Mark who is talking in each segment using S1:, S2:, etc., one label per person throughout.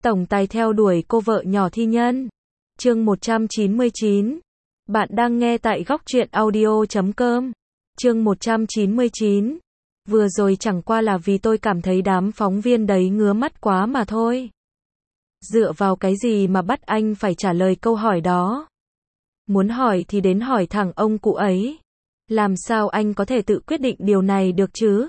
S1: tổng tài theo đuổi cô vợ nhỏ Thi Nhân. Chương 199. Bạn đang nghe tại góc truyện audio.com. Chương 199. Vừa rồi chẳng qua là vì tôi cảm thấy đám phóng viên đấy ngứa mắt quá mà thôi. Dựa vào cái gì mà bắt anh phải trả lời câu hỏi đó? Muốn hỏi thì đến hỏi thẳng ông cụ ấy. Làm sao anh có thể tự quyết định điều này được chứ?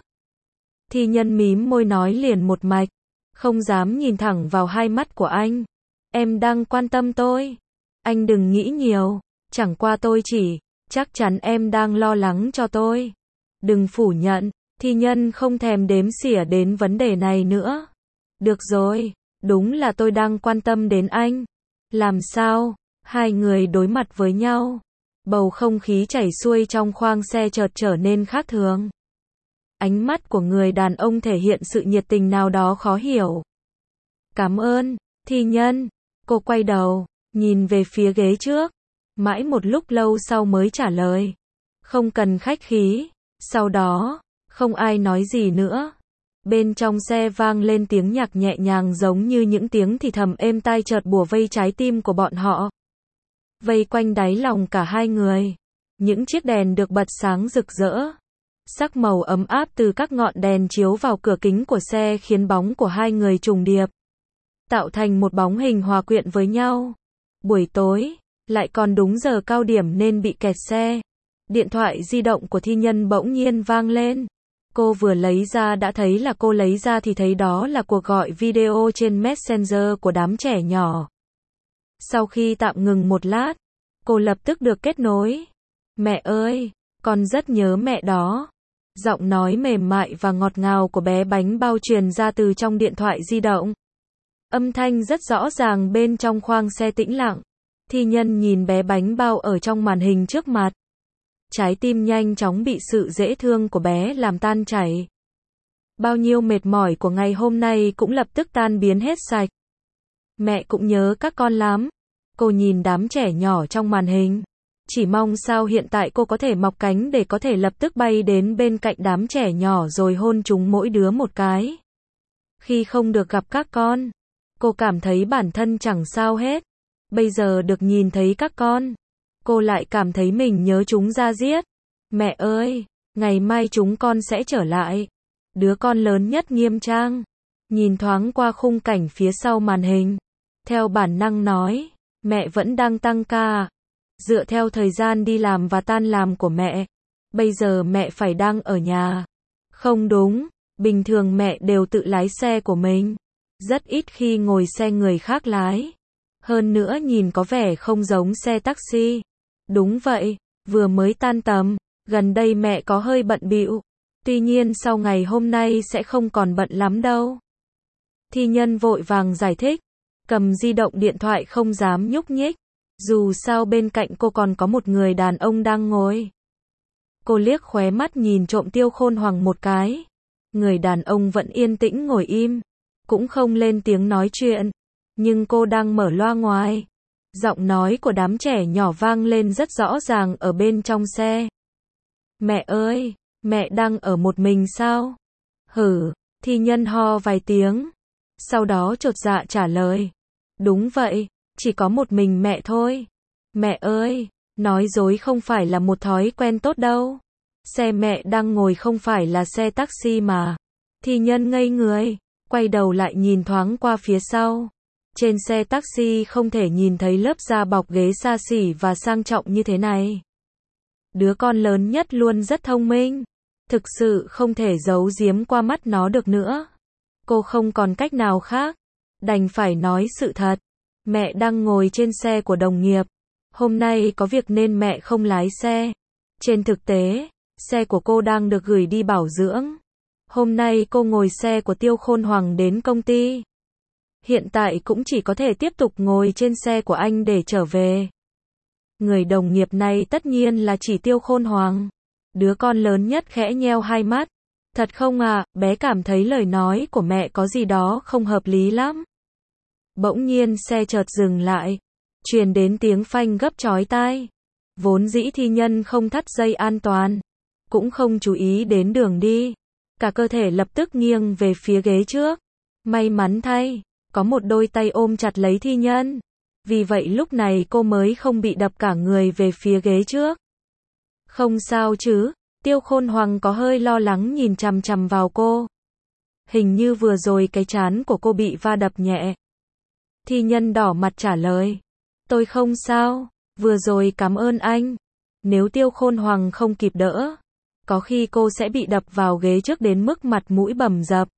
S1: Thi Nhân mím môi nói liền một mạch, không dám nhìn thẳng vào hai mắt của anh. Em đang quan tâm tôi. Anh đừng nghĩ nhiều, chẳng qua tôi chắc chắn em đang lo lắng cho tôi. Đừng phủ nhận, Thi Nhân không thèm đếm xỉa đến vấn đề này nữa. Được rồi, đúng là tôi đang quan tâm đến anh. Làm sao? Hai người đối mặt với nhau. Bầu không khí chảy xuôi trong khoang xe chợt trở nên khác thường. Ánh mắt của người đàn ông thể hiện sự nhiệt tình nào đó khó hiểu. Cảm ơn, Thi Nhân. Cô quay đầu, nhìn về phía ghế trước. Mãi một lúc lâu sau mới trả lời. Không cần khách khí. Sau đó, không ai nói gì nữa. Bên trong xe vang lên tiếng nhạc nhẹ nhàng giống như những tiếng thì thầm êm tai chợt bủa vây trái tim của bọn họ. Vây quanh đáy lòng cả hai người. Những chiếc đèn được bật sáng rực rỡ. Sắc màu ấm áp từ các ngọn đèn chiếu vào cửa kính của xe khiến bóng của hai người trùng điệp, tạo thành một bóng hình hòa quyện với nhau. Buổi tối, lại còn đúng giờ cao điểm nên bị kẹt xe. Điện thoại di động của Thi Nhân bỗng nhiên vang lên. Cô vừa lấy ra đã thấy là cô lấy ra thì thấy đó là cuộc gọi video trên Messenger của đám trẻ nhỏ. Sau khi tạm ngừng một lát, cô lập tức được kết nối. Mẹ ơi, con rất nhớ mẹ đó. Giọng nói mềm mại và ngọt ngào của bé Bánh Bao truyền ra từ trong điện thoại di động. Âm thanh rất rõ ràng bên trong khoang xe tĩnh lặng. Thi Nhân nhìn bé Bánh Bao ở trong màn hình trước mặt. Trái tim nhanh chóng bị sự dễ thương của bé làm tan chảy. Bao nhiêu mệt mỏi của ngày hôm nay cũng lập tức tan biến hết sạch. Mẹ cũng nhớ các con lắm. Cô nhìn đám trẻ nhỏ trong màn hình. Chỉ mong sao hiện tại cô có thể mọc cánh để có thể lập tức bay đến bên cạnh đám trẻ nhỏ rồi hôn chúng mỗi đứa một cái. Khi không được gặp các con, cô cảm thấy bản thân chẳng sao hết. Bây giờ được nhìn thấy các con, cô lại cảm thấy mình nhớ chúng ra diết. Mẹ ơi, ngày mai chúng con sẽ trở lại. Đứa con lớn nhất nghiêm trang, nhìn thoáng qua khung cảnh phía sau màn hình. Theo bản năng nói, mẹ vẫn đang tăng ca. Dựa theo thời gian đi làm và tan làm của mẹ, bây giờ mẹ phải đang ở nhà. Không đúng, bình thường mẹ đều tự lái xe của mình. Rất ít khi ngồi xe người khác lái. Hơn nữa nhìn có vẻ không giống xe taxi. Đúng vậy, vừa mới tan tầm, gần đây mẹ có hơi bận bịu. Tuy nhiên sau ngày hôm nay sẽ không còn bận lắm đâu. Thi Nhân vội vàng giải thích, cầm di động điện thoại không dám nhúc nhích. Dù sao bên cạnh cô còn có một người đàn ông đang ngồi. Cô liếc khóe mắt nhìn trộm Tiêu Khôn Hoàng một cái. Người đàn ông vẫn yên tĩnh ngồi im, cũng không lên tiếng nói chuyện. Nhưng cô đang mở loa ngoài. Giọng nói của đám trẻ nhỏ vang lên rất rõ ràng ở bên trong xe. Mẹ ơi, mẹ đang ở một mình sao? Hử, Thi Nhân ho vài tiếng. Sau đó chột dạ trả lời. Đúng vậy. Chỉ có một mình mẹ thôi. Mẹ ơi, nói dối không phải là một thói quen tốt đâu. Xe mẹ đang ngồi không phải là xe taxi mà. Thi Nhân ngây người, quay đầu lại nhìn thoáng qua phía sau. Trên xe taxi không thể nhìn thấy lớp da bọc ghế xa xỉ và sang trọng như thế này. Đứa con lớn nhất luôn rất thông minh. Thực sự không thể giấu giếm qua mắt nó được nữa. Cô không còn cách nào khác, đành phải nói sự thật. Mẹ đang ngồi trên xe của đồng nghiệp. Hôm nay có việc nên mẹ không lái xe. Trên thực tế, xe của cô đang được gửi đi bảo dưỡng. Hôm nay cô ngồi xe của Tiêu Khôn Hoàng đến công ty. Hiện tại cũng chỉ có thể tiếp tục ngồi trên xe của anh để trở về. Người đồng nghiệp này tất nhiên là chỉ Tiêu Khôn Hoàng. Đứa con lớn nhất khẽ nheo hai mắt. Thật không à, bé cảm thấy lời nói của mẹ có gì đó không hợp lý lắm. Bỗng nhiên xe chợt dừng lại, truyền đến tiếng phanh gấp chói tai. Vốn dĩ Thi Nhân không thắt dây an toàn, cũng không chú ý đến đường đi, cả cơ thể lập tức nghiêng về phía ghế trước. May mắn thay, có một đôi tay ôm chặt lấy Thi Nhân. Vì vậy lúc này cô mới không bị đập cả người về phía ghế trước. Không sao chứ? Tiêu Khôn Hoàng có hơi lo lắng nhìn chằm chằm vào cô. Hình như vừa rồi cái trán của cô bị va đập nhẹ. Thi Nhân đỏ mặt trả lời. Tôi không sao, vừa rồi cảm ơn anh. Nếu Tiêu Khôn Hoàng không kịp đỡ, có khi cô sẽ bị đập vào ghế trước đến mức mặt mũi bầm dập.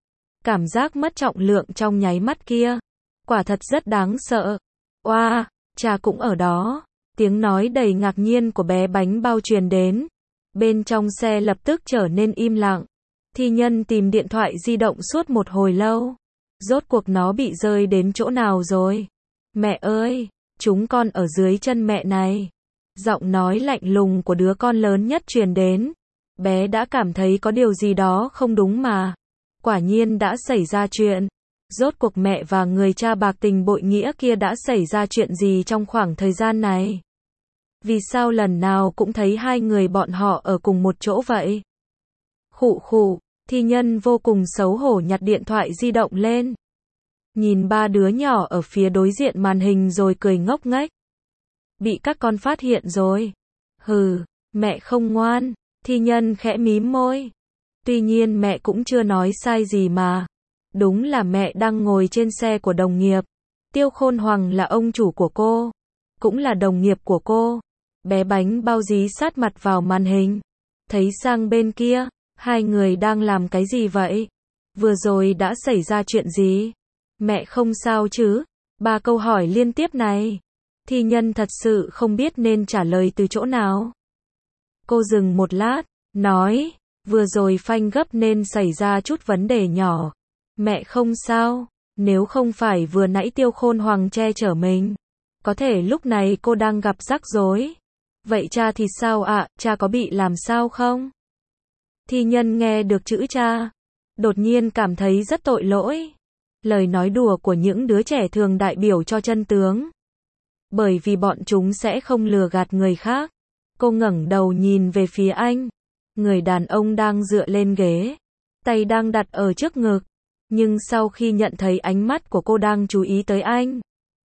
S1: Cảm giác mất trọng lượng trong nháy mắt kia, quả thật rất đáng sợ. Oa, cha cũng ở đó. Tiếng nói đầy ngạc nhiên của bé bánh bao truyền đến. Bên trong xe lập tức trở nên im lặng. Thi Nhân tìm điện thoại di động suốt một hồi lâu. Rốt cuộc nó bị rơi đến chỗ nào rồi? Mẹ ơi, chúng con ở dưới chân mẹ này. Giọng nói lạnh lùng của đứa con lớn nhất truyền đến. Bé đã cảm thấy có điều gì đó không đúng mà. Quả nhiên đã xảy ra chuyện. Rốt cuộc mẹ và người cha bạc tình bội nghĩa kia đã xảy ra chuyện gì trong khoảng thời gian này? Vì sao lần nào cũng thấy hai người bọn họ ở cùng một chỗ vậy? Khụ khụ, Thi Nhân vô cùng xấu hổ nhặt điện thoại di động lên. Nhìn ba đứa nhỏ ở phía đối diện màn hình rồi cười ngốc nghếch. Bị các con phát hiện rồi. Hừ, mẹ không ngoan. Thi Nhân khẽ mím môi. Tuy nhiên mẹ cũng chưa nói sai gì mà. Đúng là mẹ đang ngồi trên xe của đồng nghiệp. Tiêu Khôn Hoàng là ông chủ của cô, cũng là đồng nghiệp của cô. Bé bánh bao dí sát mặt vào màn hình. Thấy sang bên kia, hai người đang làm cái gì vậy? Vừa rồi đã xảy ra chuyện gì? Mẹ không sao chứ? Ba câu hỏi liên tiếp này. Thi Nhân thật sự không biết nên trả lời từ chỗ nào. Cô dừng một lát, nói, vừa rồi phanh gấp nên xảy ra chút vấn đề nhỏ. Mẹ không sao, nếu không phải vừa nãy Tiêu Khôn Hoàng che chở mình, có thể lúc này cô đang gặp rắc rối. Vậy cha thì sao ạ, cha có bị làm sao không? Thi Nhân nghe được chữ cha, đột nhiên cảm thấy rất tội lỗi. Lời nói đùa của những đứa trẻ thường đại biểu cho chân tướng. Bởi vì bọn chúng sẽ không lừa gạt người khác. Cô ngẩng đầu nhìn về phía anh. Người đàn ông đang dựa lên ghế, tay đang đặt ở trước ngực. Nhưng sau khi nhận thấy ánh mắt của cô đang chú ý tới anh,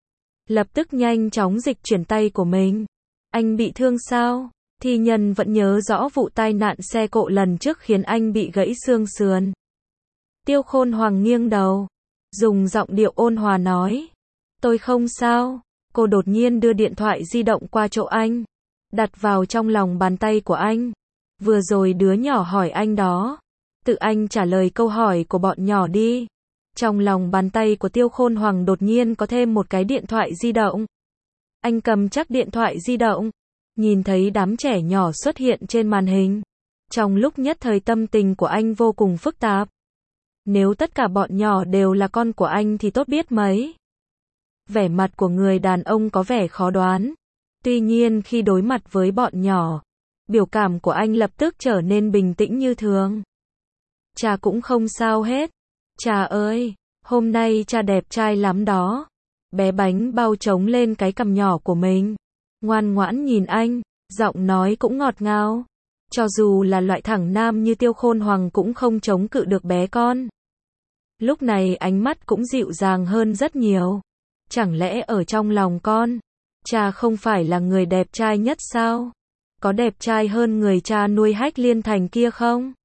S1: lập tức nhanh chóng dịch chuyển tay của mình. Anh bị thương sao? Thi Nhân vẫn nhớ rõ vụ tai nạn xe cộ lần trước khiến anh bị gãy xương sườn. Tiêu Khôn Hoàng nghiêng đầu, dùng giọng điệu ôn hòa nói. Tôi không sao. Cô đột nhiên đưa điện thoại di động qua chỗ anh, đặt vào trong lòng bàn tay của anh. Vừa rồi đứa nhỏ hỏi anh đó. Tự anh trả lời câu hỏi của bọn nhỏ đi. Trong lòng bàn tay của Tiêu Khôn Hoàng đột nhiên có thêm một cái điện thoại di động. Anh cầm chắc điện thoại di động, nhìn thấy đám trẻ nhỏ xuất hiện trên màn hình. Trong lúc nhất thời tâm tình của anh vô cùng phức tạp. Nếu tất cả bọn nhỏ đều là con của anh thì tốt biết mấy. Vẻ mặt của người đàn ông có vẻ khó đoán. Tuy nhiên khi đối mặt với bọn nhỏ, biểu cảm của anh lập tức trở nên bình tĩnh như thường. Cha cũng không sao hết. Cha ơi, hôm nay cha đẹp trai lắm đó. Bé bánh bao trống lên cái cằm nhỏ của mình, ngoan ngoãn nhìn anh, giọng nói cũng ngọt ngào. Cho dù là loại thẳng nam như Tiêu Khôn Hoàng cũng không chống cự được bé con. Lúc này ánh mắt cũng dịu dàng hơn rất nhiều. Chẳng lẽ ở trong lòng con, cha không phải là người đẹp trai nhất sao? Có đẹp trai hơn người cha nuôi Hách Liên Thành kia không?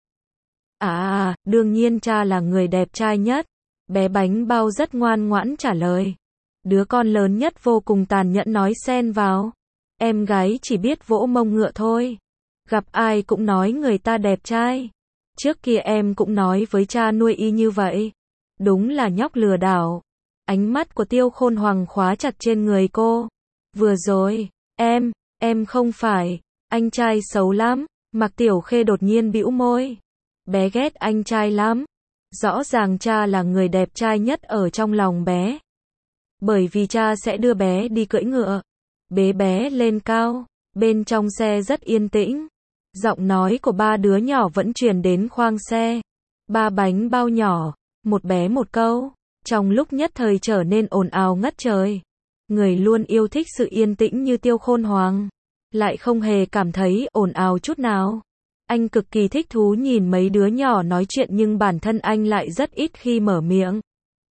S1: Đương nhiên cha là người đẹp trai nhất. Bé bánh bao rất ngoan ngoãn trả lời. Đứa con lớn nhất vô cùng tàn nhẫn nói xen vào. Em gái chỉ biết vỗ mông ngựa thôi. Gặp ai cũng nói người ta đẹp trai. Trước kia em cũng nói với cha nuôi y như vậy. Đúng là nhóc lừa đảo. Ánh mắt của Tiêu Khôn Hoàng khóa chặt trên người cô. Vừa rồi, em không phải, anh trai xấu lắm. Mạc Tiểu Khê đột nhiên bĩu môi. Bé ghét anh trai lắm. Rõ ràng cha là người đẹp trai nhất ở trong lòng bé. Bởi vì cha sẽ đưa bé đi cưỡi ngựa, bế bé lên cao. Bên trong xe rất yên tĩnh. Giọng nói của ba đứa nhỏ vẫn truyền đến khoang xe. Ba bánh bao nhỏ, một bé một câu. Trong lúc nhất thời trở nên ồn ào ngất trời. Người luôn yêu thích sự yên tĩnh như Tiêu Khôn Hoàng, lại không hề cảm thấy ồn ào chút nào. Anh cực kỳ thích thú nhìn mấy đứa nhỏ nói chuyện nhưng bản thân anh lại rất ít khi mở miệng.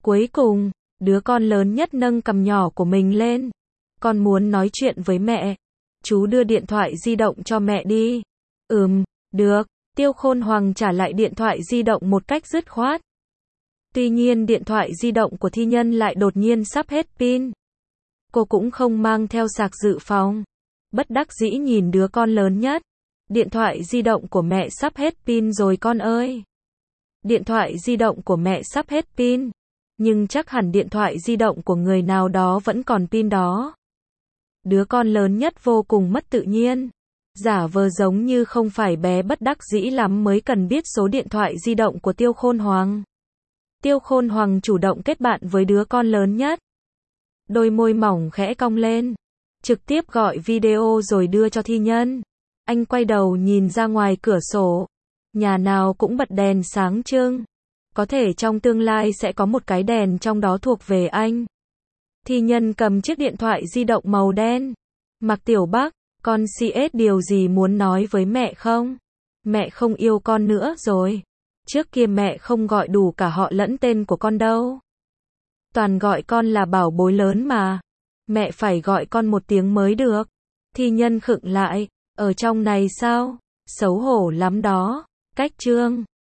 S1: Cuối cùng, đứa con lớn nhất nâng cằm nhỏ của mình lên. Con muốn nói chuyện với mẹ. Chú đưa điện thoại di động cho mẹ đi. Được. Tiêu Khôn Hoàng trả lại điện thoại di động một cách dứt khoát. Tuy nhiên điện thoại di động của Thi Nhân lại đột nhiên sắp hết pin. Cô cũng không mang theo sạc dự phòng. Bất đắc dĩ nhìn đứa con lớn nhất. Điện thoại di động của mẹ sắp hết pin rồi con ơi. Điện thoại di động của mẹ sắp hết pin. Nhưng chắc hẳn điện thoại di động của người nào đó vẫn còn pin đó. Đứa con lớn nhất vô cùng mất tự nhiên. Giả vờ giống như không phải bé bất đắc dĩ lắm mới cần biết số điện thoại di động của Tiêu Khôn Hoàng. Tiêu Khôn Hoàng chủ động kết bạn với đứa con lớn nhất. Đôi môi mỏng khẽ cong lên. Trực tiếp gọi video rồi đưa cho Thi Nhân. Anh quay đầu nhìn ra ngoài cửa sổ. Nhà nào cũng bật đèn sáng trưng. Có thể trong tương lai sẽ có một cái đèn trong đó thuộc về anh. Thi Nhân cầm chiếc điện thoại di động màu đen. Mạc Tiểu Bắc, con CS điều gì muốn nói với mẹ không? Mẹ không yêu con nữa rồi. Trước kia mẹ không gọi đủ cả họ lẫn tên của con đâu. Toàn gọi con là bảo bối lớn mà. Mẹ phải gọi con một tiếng mới được. Thi Nhân khựng lại. Ở trong này sao? Xấu hổ lắm đó. Cách chương